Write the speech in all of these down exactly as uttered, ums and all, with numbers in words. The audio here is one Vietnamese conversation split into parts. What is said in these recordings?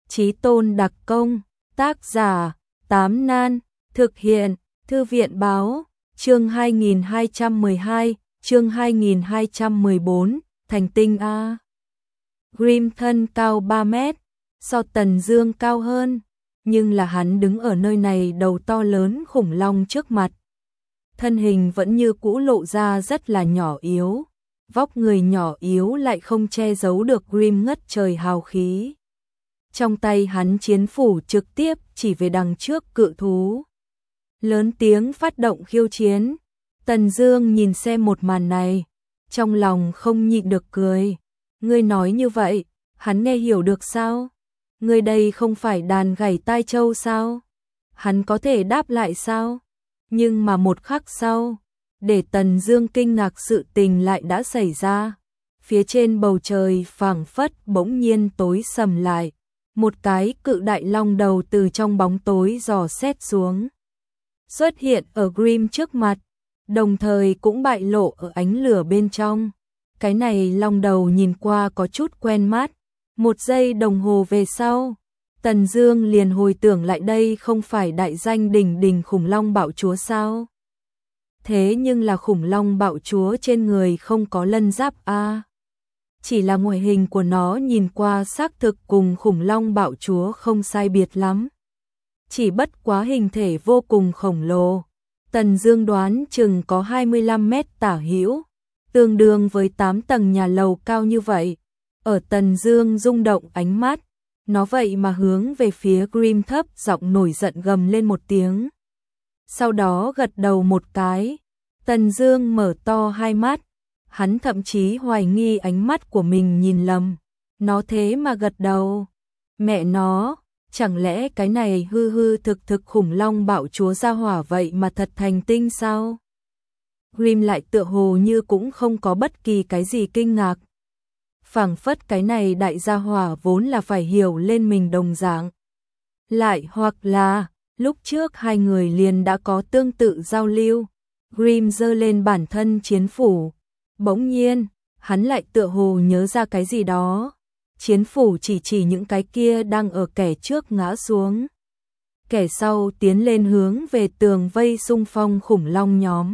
Chí tôn đặc công, tác giả, Tám Nan, thực hiện, Thư viện báo, chương hai nghìn hai trăm mười hai, chương hai nghìn hai trăm mười bốn, thành tinh A. Grimm thân cao ba mét, so Tần Dương cao hơn, nhưng là hắn đứng ở nơi này đầu to lớn khủng long trước mặt. Thân hình vẫn như cũ lộ ra rất là nhỏ yếu, vóc người nhỏ yếu lại không che giấu được Grimm ngất trời hào khí. Trong tay hắn chiến phủ trực tiếp chỉ về đằng trước cự thú. Lớn tiếng phát động khiêu chiến. Tần Dương nhìn xem một màn này, trong lòng không nhịn được cười. Ngươi nói như vậy, hắn nghe hiểu được sao? Ngươi đây không phải đàn gảy tai châu sao? Hắn có thể đáp lại sao? Nhưng mà một khắc sau, để Tần Dương kinh ngạc sự tình lại đã xảy ra. Phía trên bầu trời phảng phất bỗng nhiên tối sầm lại, một cái cự đại long đầu từ trong bóng tối dò xét xuống, xuất hiện ở Grimm trước mặt, đồng thời cũng bại lộ ở ánh lửa bên trong. Cái này long đầu nhìn qua có chút quen mắt. Một giây đồng hồ về sau, Tần Dương liền hồi tưởng lại đây không phải đại danh đỉnh đỉnh khủng long bạo chúa sao? Thế nhưng là khủng long bạo chúa trên người không có lân giáp a. Chỉ là ngoại hình của nó nhìn qua xác thực cùng khủng long bạo chúa không sai biệt lắm. Chỉ bất quá hình thể vô cùng khổng lồ. Tần Dương đoán chừng có hai mươi lăm mét tả hữu, tương đương với tám tầng nhà lầu cao như vậy. Ở Tần Dương rung động ánh mắt, nó vậy mà hướng về phía Grimm thấp giọng nổi giận gầm lên một tiếng. Sau đó gật đầu một cái. Tần Dương mở to hai mắt, hắn thậm chí hoài nghi ánh mắt của mình nhìn lầm. Nó thế mà gật đầu. Mẹ nó, chẳng lẽ cái này hư hư thực thực khủng long bạo chúa gia hỏa vậy mà thật thành tinh sao? Grimm lại tựa hồ như cũng không có bất kỳ cái gì kinh ngạc. Phảng phất cái này đại gia hỏa vốn là phải hiểu lên mình đồng dạng. Lại hoặc là, lúc trước hai người liền đã có tương tự giao lưu. Grimm giơ lên bản thân chiến phủ. Bỗng nhiên, hắn lại tựa hồ nhớ ra cái gì đó. Chiến phủ chỉ chỉ những cái kia đang ở kẻ trước ngã xuống. Kẻ sau tiến lên hướng về tường vây xung phong khủng long nhóm.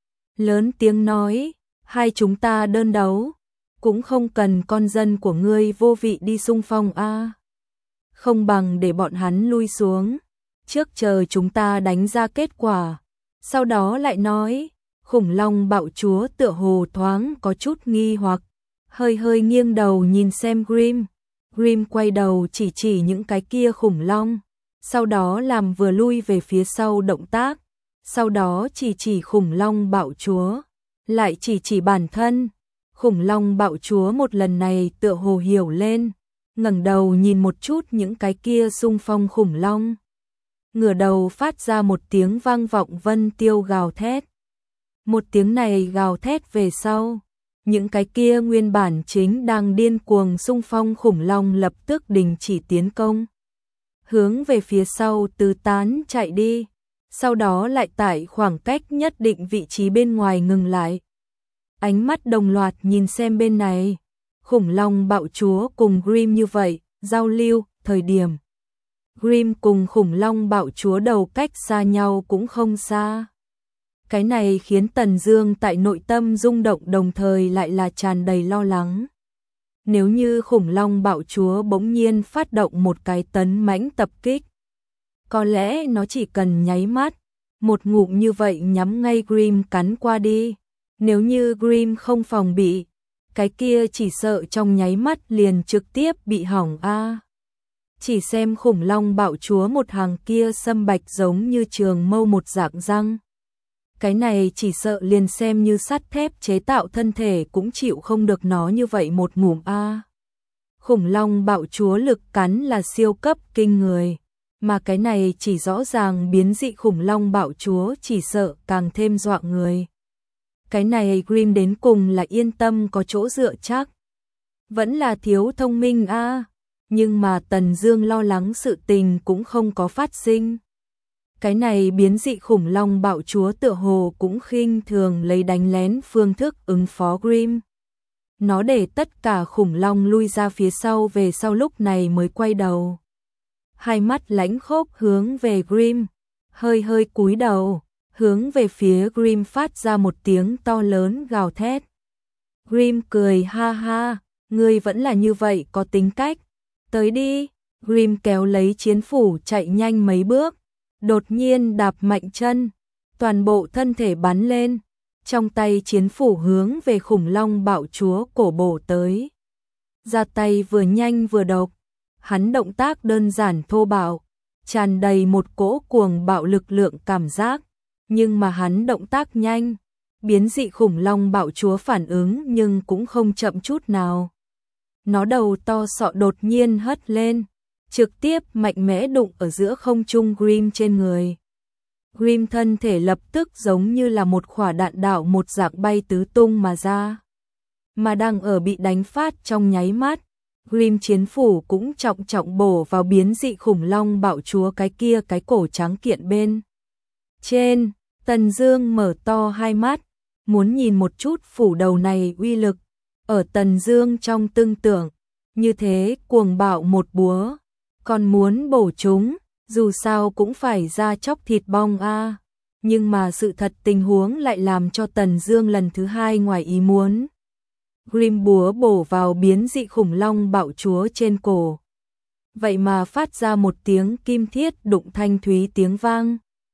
Lớn tiếng nói, hai chúng ta đơn đấu, cũng không cần con dân của ngươi vô vị đi xung phong a. Không bằng để bọn hắn lui xuống, trước chờ chúng ta đánh ra kết quả. Sau đó lại nói, khủng long bạo chúa tựa hồ thoáng có chút nghi hoặc, hơi hơi nghiêng đầu nhìn xem Grimm. Grimm quay đầu chỉ chỉ những cái kia khủng long, sau đó làm vừa lui về phía sau động tác, sau đó chỉ chỉ khủng long bạo chúa, lại chỉ chỉ bản thân. Khủng long bạo chúa một lần này tựa hồ hiểu lên, ngẩng đầu nhìn một chút những cái kia xung phong khủng long. Ngửa đầu phát ra một tiếng vang vọng vân tiêu gào thét. Một tiếng này gào thét về sau, những cái kia nguyên bản chính đang điên cuồng xung phong khủng long lập tức đình chỉ tiến công, hướng về phía sau tứ tán chạy đi, sau đó lại tại khoảng cách nhất định vị trí bên ngoài ngừng lại. Ánh mắt đồng loạt nhìn xem bên này, khủng long bạo chúa cùng Grimm như vậy, giao lưu, thời điểm. Grimm cùng khủng long bạo chúa đầu cách xa nhau cũng không xa. Cái này khiến Tần Dương tại nội tâm rung động đồng thời lại là tràn đầy lo lắng. Nếu như khủng long bạo chúa bỗng nhiên phát động một cái tấn mãnh tập kích, có lẽ nó chỉ cần nháy mắt, một ngụm như vậy nhắm ngay Grimm cắn qua đi. Nếu như Grimm không phòng bị, cái kia chỉ sợ trong nháy mắt liền trực tiếp bị hỏng a. Chỉ xem khủng long bạo chúa một hàng kia sâm bạch giống như trường mâu một dạng răng. Cái này chỉ sợ liền xem như sắt thép chế tạo thân thể cũng chịu không được nó như vậy một ngụm a. Khủng long bạo chúa lực cắn là siêu cấp kinh người, mà cái này chỉ rõ ràng biến dị khủng long bạo chúa chỉ sợ càng thêm dọa người. Cái này Grimm đến cùng là yên tâm có chỗ dựa chắc, vẫn là thiếu thông minh a. Nhưng mà Tần Dương lo lắng sự tình cũng không có phát sinh. Cái này biến dị khủng long bạo chúa tựa hồ cũng khinh thường lấy đánh lén phương thức ứng phó Grimm. Nó để tất cả khủng long lui ra phía sau về sau lúc này mới quay đầu. hai mắt lãnh khốc hướng về Grimm, hơi hơi cúi đầu, hướng về phía Grimm phát ra một tiếng to lớn gào thét. Grimm cười ha ha, ngươi vẫn là như vậy có tính cách, tới đi. Grimm kéo lấy chiến phủ chạy nhanh mấy bước, đột nhiên đạp mạnh chân, toàn bộ thân thể bắn lên, trong tay chiến phủ hướng về khủng long bạo chúa cổ bổ tới. Ra tay vừa nhanh vừa độc, hắn động tác đơn giản thô bạo, tràn đầy một cỗ cuồng bạo lực lượng cảm giác, nhưng mà hắn động tác nhanh, biến dị khủng long bạo chúa phản ứng nhưng cũng không chậm chút nào. Nó đầu to sọ đột nhiên hất lên, trực tiếp mạnh mẽ đụng ở giữa không trung Grimm trên người. Grimm thân thể lập tức giống như là một quả đạn đạo một dạng bay tứ tung mà ra. Mà đang ở bị đánh phát trong nháy mắt, Grimm chiến phủ cũng trọng trọng bổ vào biến dị khủng long bạo chúa cái kia cái cổ trắng kiện bên trên. Tần Dương mở to hai mắt, muốn nhìn một chút phủ đầu này uy lực. Ở Tần Dương trong tương tưởng, như thế cuồng bạo một búa, còn muốn bổ chúng, dù sao cũng phải ra chóc thịt bong a. Nhưng mà sự thật tình huống lại làm cho Tần Dương lần thứ hai ngoài ý muốn. Grimm búa bổ vào biến dị khủng long bạo chúa trên cổ, vậy mà phát ra một tiếng kim thiết đụng thanh thúy tiếng vang.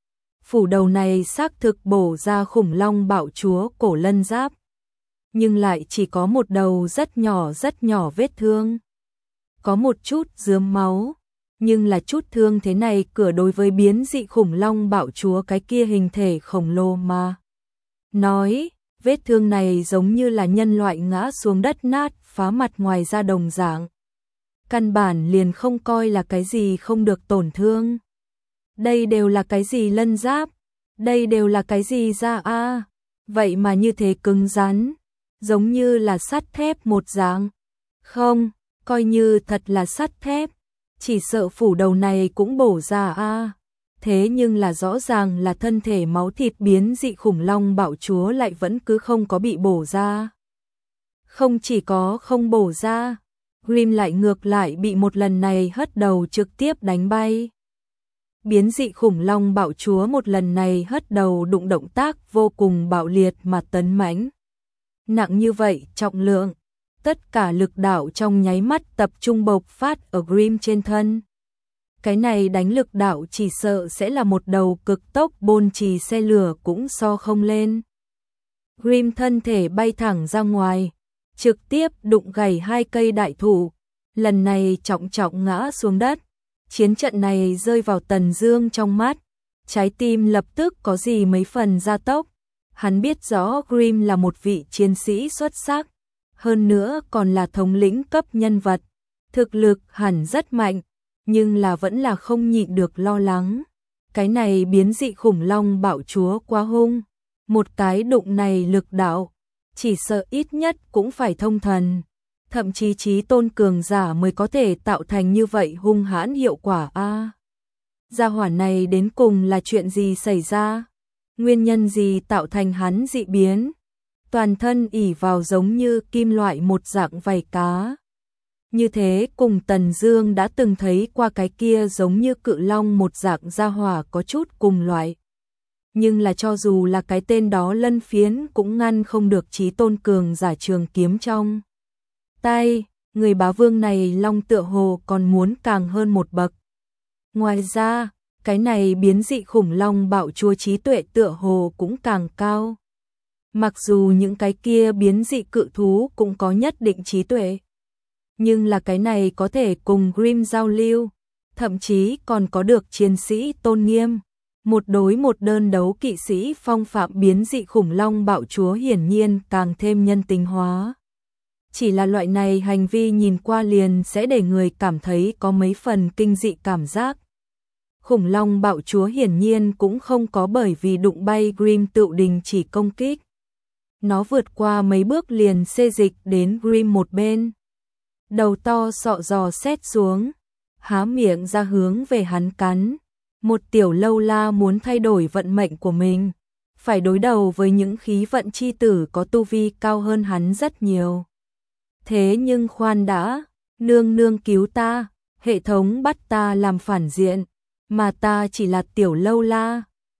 Phủ đầu này xác thực bổ ra khủng long bạo chúa cổ lân giáp, nhưng lại chỉ có một đầu rất nhỏ rất nhỏ vết thương, có một chút rướm máu, nhưng là chút thương thế này cửa đối với biến dị khủng long bạo chúa cái kia hình thể khổng lồ mà nói, vết thương này giống như là nhân loại ngã xuống đất nát phá mặt ngoài da đồng dạng, căn bản liền không coi là cái gì không được tổn thương. Đây đều là cái gì lân giáp, đây đều là cái gì da a, vậy mà như thế cứng rắn, giống như là sắt thép một dạng. Không, coi như thật là sắt thép, chỉ sợ phủ đầu này cũng bổ ra a. Thế nhưng là rõ ràng là thân thể máu thịt biến dị khủng long bạo chúa lại vẫn cứ không có bị bổ ra. Không chỉ có không bổ ra, Grimm lại ngược lại bị một lần này hất đầu trực tiếp đánh bay. Biến dị khủng long bạo chúa một lần này hất đầu đụng động tác vô cùng bạo liệt mà tấn mãnh. Nặng như vậy trọng lượng, tất cả lực đạo trong nháy mắt tập trung bộc phát ở Grimm trên thân. Cái này đánh lực đạo chỉ sợ sẽ là một đầu cực tốc bôn trì xe lửa cũng so không lên. Grimm thân thể bay thẳng ra ngoài, trực tiếp đụng gãy hai cây đại thụ, lần này trọng trọng ngã xuống đất. Chiến trận này rơi vào Tần Dương trong mắt, trái tim lập tức có gì mấy phần gia tốc. Hắn biết rõ Grimm là một vị chiến sĩ xuất sắc, hơn nữa còn là thống lĩnh cấp nhân vật, thực lực hẳn rất mạnh, nhưng là vẫn là không nhịn được lo lắng. Cái này biến dị khủng long bạo chúa quá hung, một cái đụng này lực đạo, chỉ sợ ít nhất cũng phải thông thần, thậm chí chí tôn cường giả mới có thể tạo thành như vậy hung hãn hiệu quả a. À, gia hỏa này đến cùng là chuyện gì xảy ra? Nguyên nhân gì tạo thành hắn dị biến? Toàn thân ỉ vào giống như kim loại một dạng vảy cá. Như thế cùng Tần Dương đã từng thấy qua cái kia giống như cự long một dạng gia hỏa có chút cùng loại. Nhưng là cho dù là cái tên đó lân phiến cũng ngăn không được chí tôn cường giả trường kiếm trong tay, người bá vương này long tựa hồ còn muốn càng hơn một bậc. Ngoài ra, cái này biến dị khủng long bạo chúa trí tuệ tựa hồ cũng càng cao. Mặc dù những cái kia biến dị cự thú cũng có nhất định trí tuệ, nhưng là cái này có thể cùng Grimm giao lưu, thậm chí còn có được chiến sĩ tôn nghiêm. Một đối một đơn đấu kỵ sĩ phong phạm biến dị khủng long bạo chúa hiển nhiên càng thêm nhân tính hóa. Chỉ là loại này hành vi nhìn qua liền sẽ để người cảm thấy có mấy phần kinh dị cảm giác. Khủng long bạo chúa hiển nhiên cũng không có bởi vì đụng bay Grimm tự đình chỉ công kích. Nó vượt qua mấy bước liền xê dịch đến Grimm một bên. Đầu to sọ giò xét xuống, há miệng ra hướng về hắn cắn. Một tiểu lâu la muốn thay đổi vận mệnh của mình, phải đối đầu với những khí vận chi tử có tu vi cao hơn hắn rất nhiều. Thế nhưng khoan đã, nương nương cứu ta, Hệ thống bắt ta làm phản diện, mà ta chỉ là tiểu lâu la.